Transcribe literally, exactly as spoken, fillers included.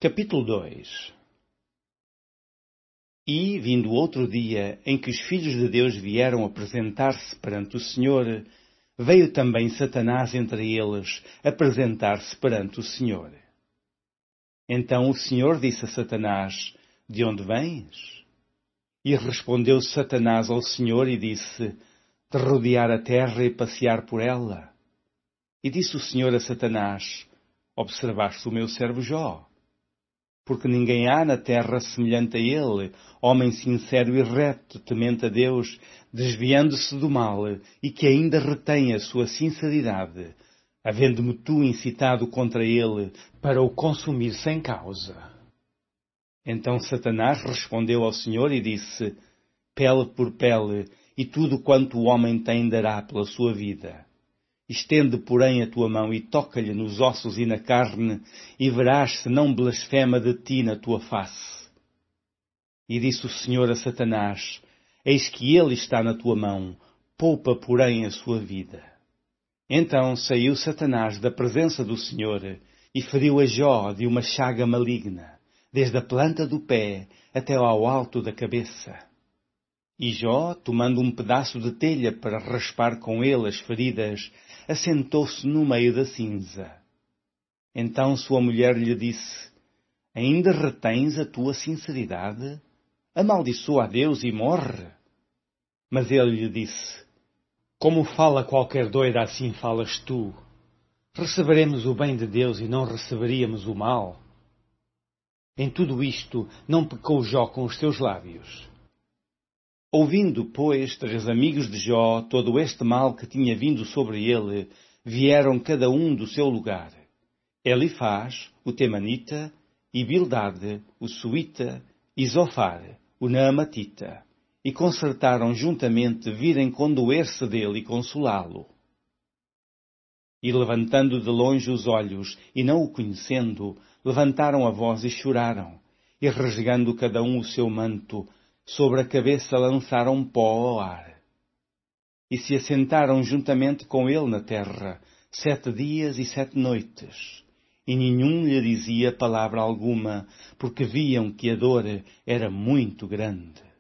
Capítulo dois. E, vindo outro dia em que os filhos de Deus vieram apresentar-se perante o Senhor, veio também Satanás entre eles apresentar-se perante o Senhor. Então o Senhor disse a Satanás: De onde vens? E respondeu Satanás ao Senhor e disse: De rodear a terra e passear por ela. E disse o Senhor a Satanás: Observaste o meu servo Jó? Porque ninguém há na terra semelhante a ele, homem sincero e reto, temente a Deus, desviando-se do mal, e que ainda retém a sua sinceridade, havendo-me tu incitado contra ele, para o consumir sem causa. Então Satanás respondeu ao Senhor e disse: Pele por pele, e tudo quanto o homem tem dará pela sua vida. Estende, porém, a tua mão e toca-lhe nos ossos e na carne, e verás se não blasfema de ti na tua face. E disse o Senhor a Satanás: Eis que ele está na tua mão, poupa, porém, a sua vida. Então saiu Satanás da presença do Senhor, e feriu a Jó de uma chaga maligna, desde a planta do pé até ao alto da cabeça. E Jó, tomando um pedaço de telha para raspar com ele as feridas, assentou-se no meio da cinza. Então sua mulher lhe disse: Ainda retens a tua sinceridade? Amaldiçoa a Deus e morre. Mas ele lhe disse: Como fala qualquer doida, assim falas tu. Receberemos o bem de Deus e não receberíamos o mal? Em tudo isto não pecou Jó com os seus lábios. Ouvindo, pois, três amigos de Jó todo este mal que tinha vindo sobre ele, vieram cada um do seu lugar. Elifaz, o Temanita, e Bildade, o Suíta, e Zofar, o Naamatita, e concertaram juntamente virem condoer-se dele e consolá-lo. E levantando de longe os olhos, e não o conhecendo, levantaram a voz e choraram, e rasgando cada um o seu manto, sobre a cabeça lançaram pó ao ar. E se assentaram juntamente com ele na terra, sete dias e sete noites. E nenhum lhe dizia palavra alguma, porque viam que a dor era muito grande.